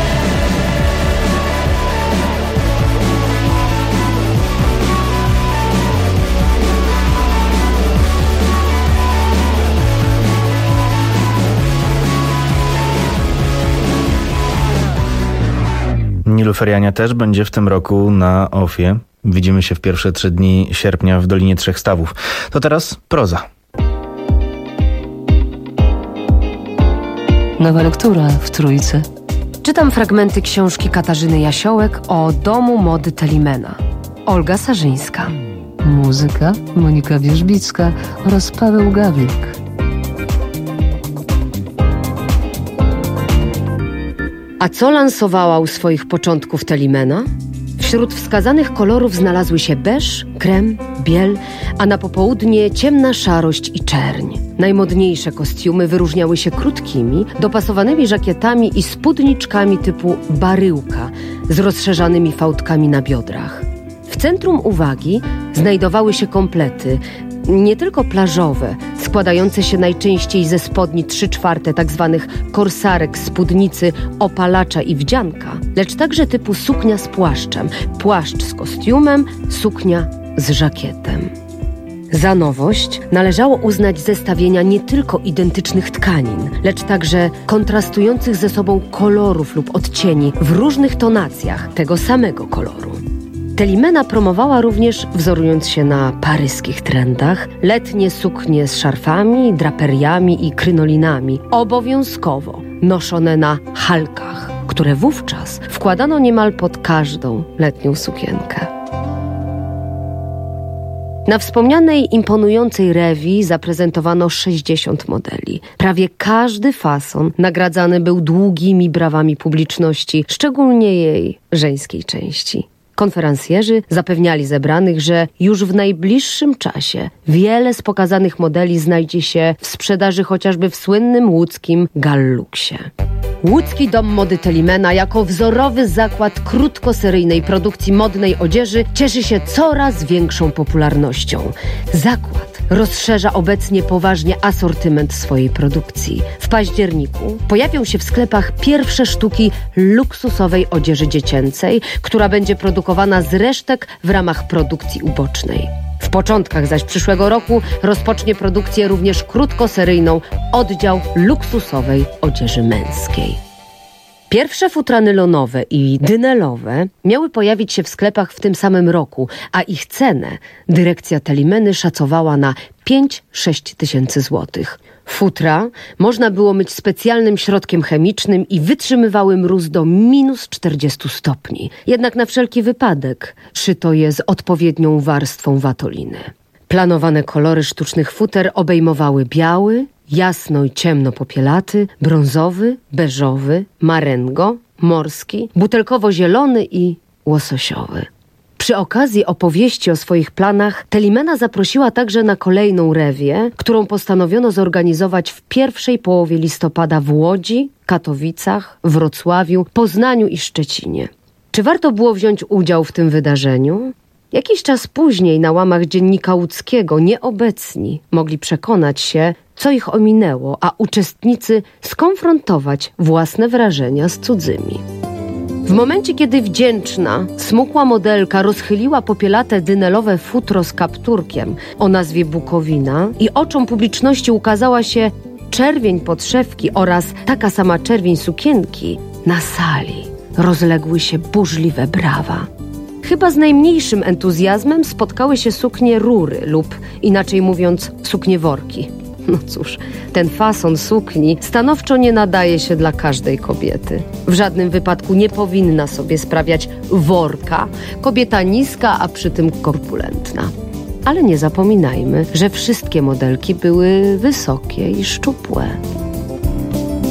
S3: Nilufer Jania też będzie w tym roku na Ofie. Widzimy się w pierwsze trzy dni sierpnia w Dolinie Trzech Stawów. To teraz proza.
S8: Nowa lektura w Trójce.
S10: Czytam fragmenty książki Katarzyny Jasiołek o domu mody Telimena. Olga Sarzyńska.
S8: Muzyka Monika Wierzbicka oraz Paweł Gawlik.
S10: A co lansowała u swoich początków Telimena? Wśród wskazanych kolorów znalazły się beż, krem, biel, a na popołudnie ciemna szarość i czerń. Najmodniejsze kostiumy wyróżniały się krótkimi, dopasowanymi żakietami i spódniczkami typu baryłka z rozszerzanymi fałdkami na biodrach. W centrum uwagi znajdowały się komplety, nie tylko plażowe, składające się najczęściej ze spodni trzy czwarte tak zwanych korsarek, spódnicy, opalacza i wdzianka, lecz także typu suknia z płaszczem, płaszcz z kostiumem, suknia z żakietem. Za nowość należało uznać zestawienia nie tylko identycznych tkanin, lecz także kontrastujących ze sobą kolorów lub odcieni w różnych tonacjach tego samego koloru. Telimena promowała również, wzorując się na paryskich trendach, letnie suknie z szarfami, draperiami i krynolinami, obowiązkowo noszone na halkach, które wówczas wkładano niemal pod każdą letnią sukienkę. Na wspomnianej imponującej rewi zaprezentowano sześćdziesiąt modeli. Prawie każdy fason nagradzany był długimi brawami publiczności, szczególnie jej żeńskiej części. Konferencjerzy zapewniali zebranych, że już w najbliższym czasie wiele z pokazanych modeli znajdzie się w sprzedaży chociażby w słynnym łódzkim Galluksie. Łódzki Dom Mody Telimena jako wzorowy zakład krótkoseryjnej produkcji modnej odzieży cieszy się coraz większą popularnością. Zakład rozszerza obecnie poważnie asortyment swojej produkcji. W październiku pojawią się w sklepach pierwsze sztuki luksusowej odzieży dziecięcej, która będzie produkowana z resztek w ramach produkcji ubocznej. W początkach zaś przyszłego roku rozpocznie produkcję również krótkoseryjną oddział luksusowej odzieży męskiej. Pierwsze futra nylonowe i dynelowe miały pojawić się w sklepach w tym samym roku, a ich cenę dyrekcja Telimeny szacowała na pięć sześć tysięcy złotych. Futra można było myć specjalnym środkiem chemicznym i wytrzymywały mróz do minus czterdziestu stopni. Jednak na wszelki wypadek szyto je z odpowiednią warstwą watoliny. Planowane kolory sztucznych futer obejmowały biały, jasno i ciemno popielaty, brązowy, beżowy, marengo, morski, butelkowo-zielony i łososiowy. Przy okazji opowieści o swoich planach Telimena zaprosiła także na kolejną rewię, którą postanowiono zorganizować w pierwszej połowie listopada w Łodzi, Katowicach, Wrocławiu, Poznaniu i Szczecinie. Czy warto było wziąć udział w tym wydarzeniu? Jakiś czas później na łamach Dziennika Łódzkiego nieobecni mogli przekonać się, co ich ominęło, a uczestnicy skonfrontować własne wrażenia z cudzymi. W momencie, kiedy wdzięczna, smukła modelka rozchyliła popielate dynelowe futro z kapturkiem o nazwie Bukowina i oczom publiczności ukazała się czerwień podszewki oraz taka sama czerwień sukienki, na sali rozległy się burzliwe brawa. Chyba z najmniejszym entuzjazmem spotkały się suknie rury lub, inaczej mówiąc, suknie worki. No cóż, ten fason sukni stanowczo nie nadaje się dla każdej kobiety. W żadnym wypadku nie powinna sobie sprawiać worka kobieta niska, a przy tym korpulentna. Ale nie zapominajmy, że wszystkie modelki były wysokie i szczupłe.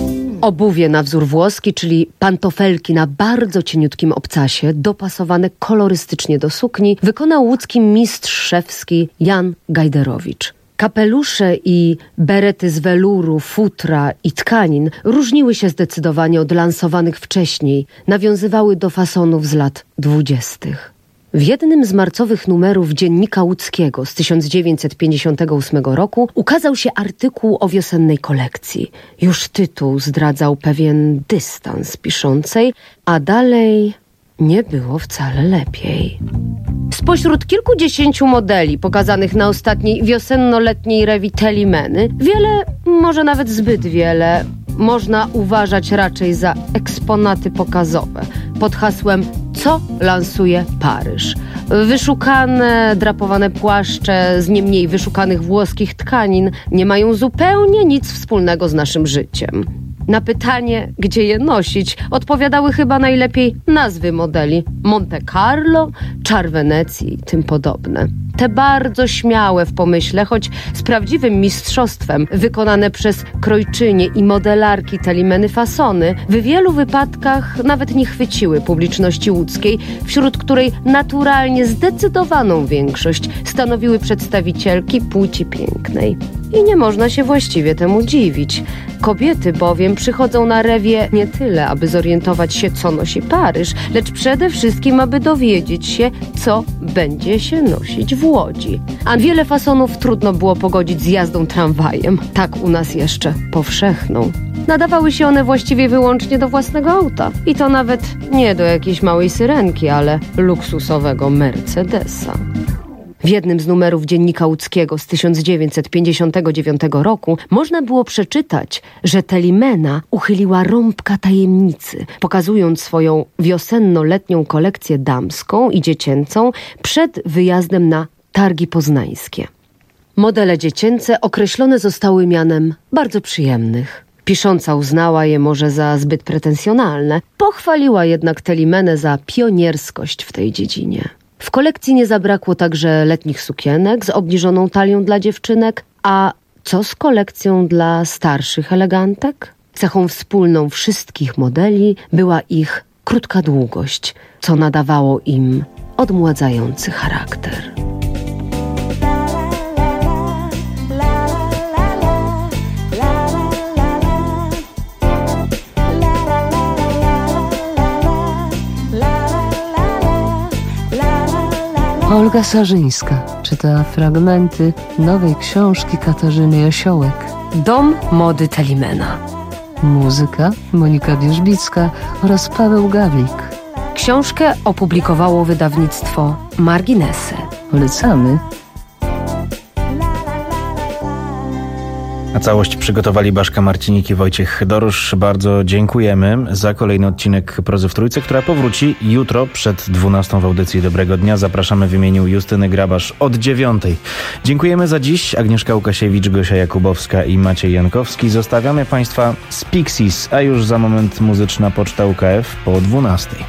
S10: Obuwie na wzór włoski, czyli pantofelki na bardzo cieniutkim obcasie, dopasowane kolorystycznie do sukni, wykonał łódzki mistrz szewski Jan Gajderowicz. Kapelusze i berety z weluru, futra i tkanin różniły się zdecydowanie od lansowanych wcześniej, nawiązywały do fasonów z lat dwudziestych. W jednym z marcowych numerów Dziennika Łódzkiego z tysiąc dziewięćset pięćdziesiątego ósmego roku ukazał się artykuł o wiosennej kolekcji. Już tytuł zdradzał pewien dystans piszącej, a dalej nie było wcale lepiej. Spośród kilkudziesięciu modeli pokazanych na ostatniej wiosenno-letniej rewi Telimeny, wiele, może nawet zbyt wiele, można uważać raczej za eksponaty pokazowe pod hasłem „Co lansuje Paryż?”. Wyszukane, drapowane płaszcze z nie mniej wyszukanych włoskich tkanin nie mają zupełnie nic wspólnego z naszym życiem. Na pytanie, gdzie je nosić, odpowiadały chyba najlepiej nazwy modeli: Monte Carlo, Czar Wenecji i tym podobne. Te bardzo śmiałe w pomyśle, choć z prawdziwym mistrzostwem, wykonane przez krojczynie i modelarki Telimeny fasony, w wielu wypadkach nawet nie chwyciły publiczności łódzkiej, wśród której naturalnie zdecydowaną większość stanowiły przedstawicielki płci pięknej. I nie można się właściwie temu dziwić. Kobiety bowiem przychodzą na rewie nie tyle, aby zorientować się, co nosi Paryż, lecz przede wszystkim, aby dowiedzieć się, co będzie się nosić w Łodzi. A wiele fasonów trudno było pogodzić z jazdą tramwajem, tak u nas jeszcze powszechną. Nadawały się one właściwie wyłącznie do własnego auta. I to nawet nie do jakiejś małej syrenki, ale luksusowego Mercedesa. W jednym z numerów Dziennika Łódzkiego z tysiąc dziewięćset pięćdziesiątego dziewiątego roku można było przeczytać, że Telimena uchyliła rąbka tajemnicy, pokazując swoją wiosenno-letnią kolekcję damską i dziecięcą przed wyjazdem na Targi Poznańskie. Modele dziecięce określone zostały mianem bardzo przyjemnych. Pisząca uznała je może za zbyt pretensjonalne, pochwaliła jednak Telimenę za pionierskość w tej dziedzinie. W kolekcji nie zabrakło także letnich sukienek z obniżoną talią dla dziewczynek, a co z kolekcją dla starszych elegantek? Cechą wspólną wszystkich modeli była ich krótka długość, co nadawało im odmładzający charakter.
S8: Olga Sarzyńska czyta fragmenty nowej książki Katarzyny Jasiołek.
S10: Dom mody Telimena.
S8: Muzyka Monika Wierzbicka oraz Paweł Gawlik.
S10: Książkę opublikowało wydawnictwo Marginesy.
S8: Polecamy.
S3: A całość przygotowali Baszka Marcinik i Wojciech Dorusz. Bardzo dziękujemy za kolejny odcinek Prozy w Trójce, która powróci jutro przed dwunastą w audycji Dobrego Dnia. Zapraszamy w imieniu Justyny Grabasz od dziewiątej. Dziękujemy za dziś. Agnieszka Łukasiewicz, Gosia Jakubowska i Maciej Jankowski. Zostawiamy Państwa z Pixies, a już za moment muzyczna poczta U K F po dwunastej.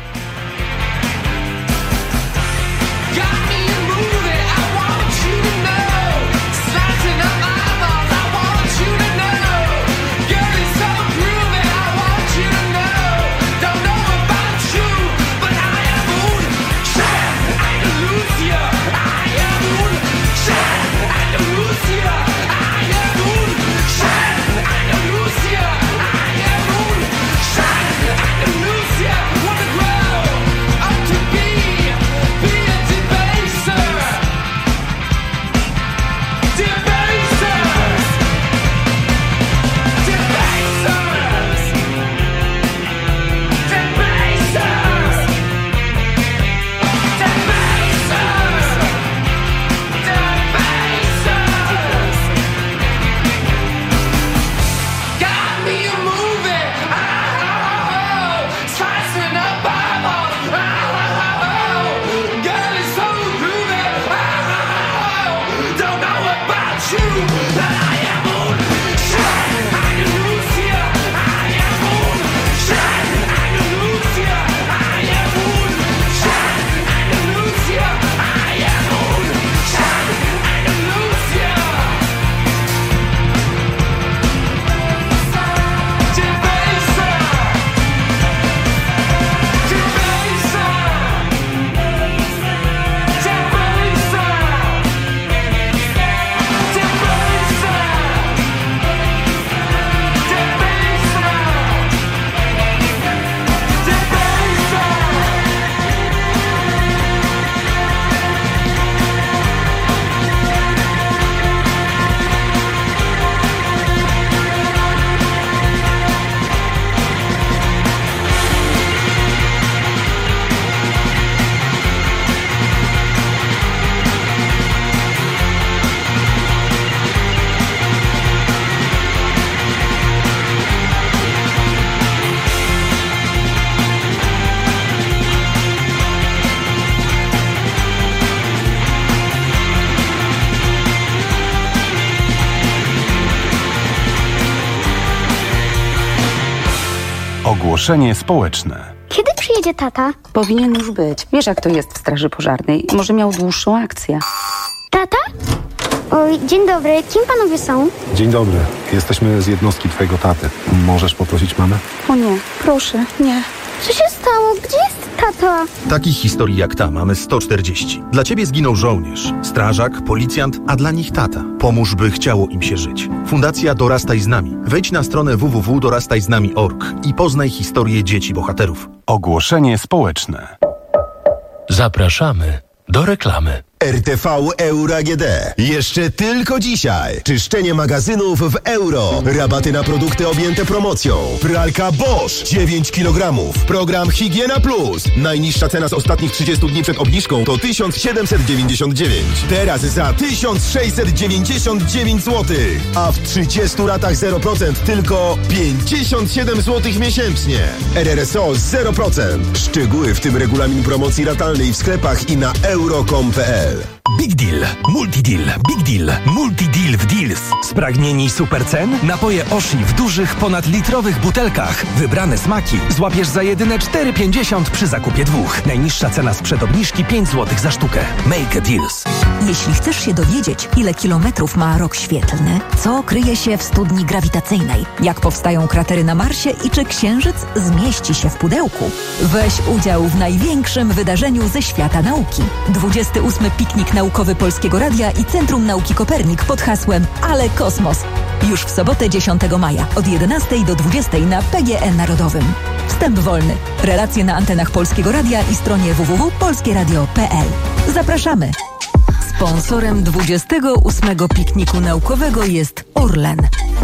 S9: Ogłoszenie społeczne.
S11: Kiedy przyjedzie tata?
S12: Powinien już być. Wiesz, jak to jest w straży pożarnej. Może miał dłuższą akcję.
S11: Tata? Oj, dzień dobry. Kim panowie są?
S13: Dzień dobry. Jesteśmy z jednostki twojego taty. Możesz poprosić mamę?
S12: O nie, proszę, nie.
S11: Co się stało? Gdzie jest tata?
S14: Takich historii jak ta mamy sto czterdzieści. Dla ciebie zginął żołnierz, strażak, policjant, a dla nich tata. Pomóż, by chciało im się żyć. Fundacja Dorastaj z nami. Wejdź na stronę w w w kropka dorastaj z nami kropka org i poznaj historię dzieci bohaterów.
S9: Ogłoszenie społeczne.
S1: Zapraszamy do reklamy.
S15: R T V Euro A G D. Jeszcze tylko dzisiaj. Czyszczenie magazynów w euro. Rabaty na produkty objęte promocją. Pralka Bosch dziewięć kilogramów. Program Higiena Plus. Najniższa cena z ostatnich trzydziestu dni przed obniżką to tysiąc siedemset dziewięćdziesiąt dziewięć. Teraz za tysiąc sześćset dziewięćdziesiąt dziewięć złotych. A w trzydziestu ratach zero procent tylko pięćdziesiąt siedem złotych miesięcznie. R R S O zero procent. Szczegóły, w tym regulamin promocji ratalnej w sklepach i na euro kropka com kropka p l.
S25: Big Deal, Multideal, Big Deal, Multideal w Deals. Spragnieni super cen? Napoje Oshi w dużych, ponadlitrowych butelkach. Wybrane smaki złapiesz za jedyne cztery pięćdziesiąt przy zakupie dwóch. Najniższa cena sprzed obniżki pięć złotych za sztukę. Make a Deals.
S17: Jeśli chcesz się dowiedzieć, ile kilometrów ma rok świetlny, co kryje się w studni grawitacyjnej, jak powstają kratery na Marsie i czy Księżyc zmieści się w pudełku, weź udział w największym wydarzeniu ze świata nauki. dwudziesty ósmy piknik naukowy Polskiego Radia i Centrum Nauki Kopernik pod hasłem Ale Kosmos. Już w sobotę dziesiątego maja od jedenastej do dwudziestej na P G E Narodowym. Wstęp wolny. Relacje na antenach Polskiego Radia i stronie w w w kropka polskie radio kropka p l. Zapraszamy. Sponsorem dwudziestego ósmego pikniku naukowego jest Orlen.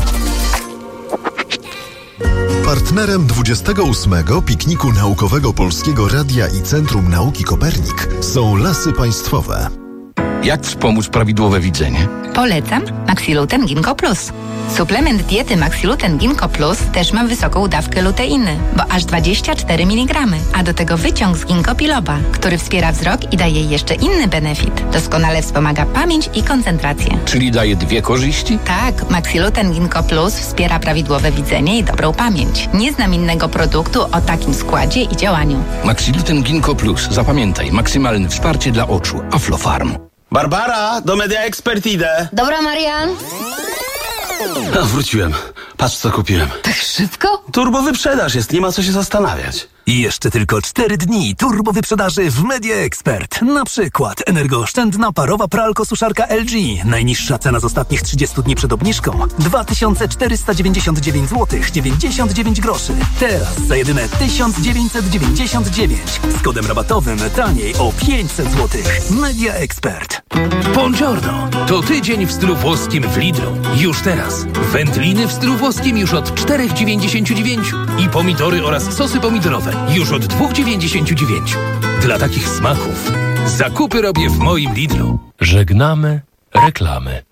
S27: Partnerem dwudziestego ósmego pikniku naukowego Polskiego Radia i Centrum Nauki Kopernik są Lasy Państwowe.
S28: Jak wspomóc prawidłowe widzenie?
S23: Polecam Maxiluten Ginkgo Plus. Suplement diety Maxiluten Ginkgo Plus też ma wysoką dawkę luteiny, bo aż dwadzieścia cztery miligramy, a do tego wyciąg z ginkgo biloba, który wspiera wzrok i daje jeszcze inny benefit. Doskonale wspomaga pamięć i koncentrację.
S28: Czyli daje dwie korzyści?
S23: Tak, Maxiluten Ginkgo Plus wspiera prawidłowe widzenie i dobrą pamięć. Nie znam innego produktu o takim składzie i działaniu.
S28: Maxiluten Ginkgo Plus. Zapamiętaj, maksymalne wsparcie dla oczu. Aflofarm.
S29: Barbara, do Media Expert idę.
S24: Dobra, Marian.
S29: A, wróciłem. Patrz, co kupiłem.
S24: Tak szybko?
S29: Turbo wyprzedaż jest, nie ma co się zastanawiać.
S25: I jeszcze tylko cztery dni turbo wyprzedaży w Media Expert. Na przykład energooszczędna parowa pralko-suszarka L G. Najniższa cena z ostatnich trzydziestu dni przed obniżką dwa tysiące czterysta dziewięćdziesiąt dziewięć złotych dziewięćdziesiąt dziewięć groszy. Teraz za jedyne tysiąc dziewięćset dziewięćdziesiąt dziewięć. Z kodem rabatowym taniej o pięćset złotych. Media Expert.
S1: Buongiorno! To tydzień w stylu włoskim w Lidlu. Już teraz. Wędliny w stylu włoskim już od cztery dziewięćdziesiąt dziewięć. I pomidory oraz sosy pomidorowe już od dwa dziewięćdziesiąt dziewięć. Dla takich smaków zakupy robię w moim Lidlu.
S30: Żegnamy reklamy.